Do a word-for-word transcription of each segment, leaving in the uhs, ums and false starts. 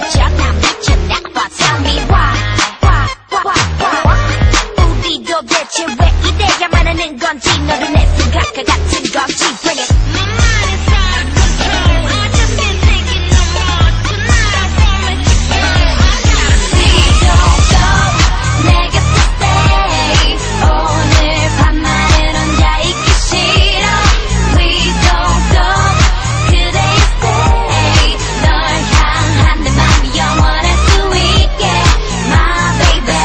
미쳐 나 미쳤나 봐 Tell me why why why why 우리도 대체 왜 이래야 말하는 건지 너도 내 생각과 같은 건지 Bring it My mind is out of control I just can't take it no more Tonight I promise you I gotta see Don't go 내 곁에 stay 오늘 밤만은 혼자 있기 싫어 Please don't go 그대의 stay 널 향한 내 맘이 영원할 수 있게 My baby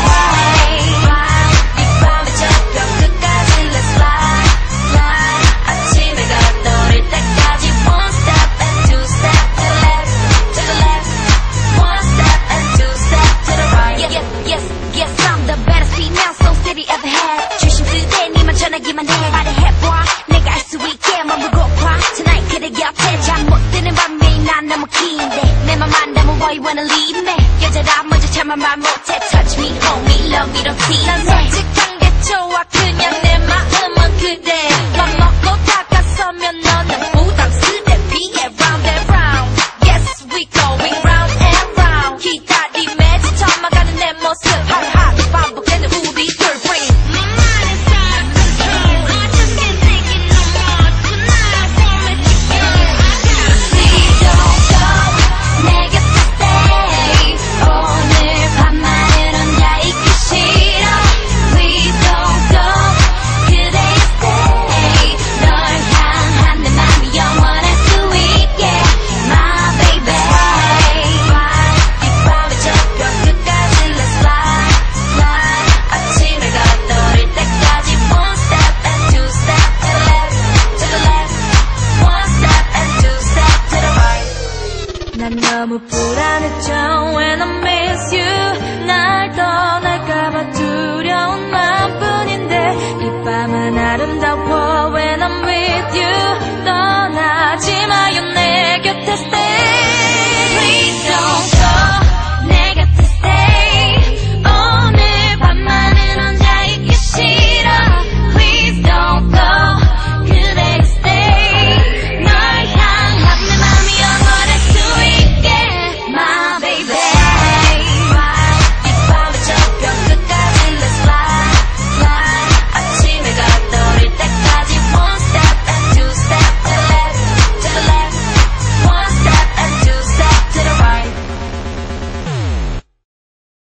이 밤의 저녁 끝까지 Let's fly fly 아침에 걷어올 때까지 One step and two step to the left to the left One step and two step to the right Yeah, yeah, yes, yes I'm the baddest female so city ever had 조심스레 니만 전하기만 해 말해봐 내가 알 수 있게 머물고파 Tonight 그대 곁에 잠 못 드는 밤이 난 너무 긴데 내 맘 안다면 why you wanna leave me 여자라 먼저 참아 말 못해 Touch me, hold me, love me, don't tease 난 솔직한 게 좋아 그냥 내 마음은 그대 맘 먹고 다가서면 너는 부담스레 Be around and round Yes, we going round and round 기다림에 지쳐만가는 내 모습 하루하루 반복되는 우리들 Bring it My mind is out of control I just can't take it no more Tonight I promise you I gotta see Don't go 내 곁에 stay 오늘 밤만은 혼자 있기 싫어 Please don't go 그대의 stay 널 향한 내 맘이 영원할 수 있게 My baby 이 밤의 저녁 끝까지 Let's fly fly 아침에 걷어올 때까지 One step and two step to the left to the left One step and two step to the right 난 너무 불안해져 when I miss you 날 떠나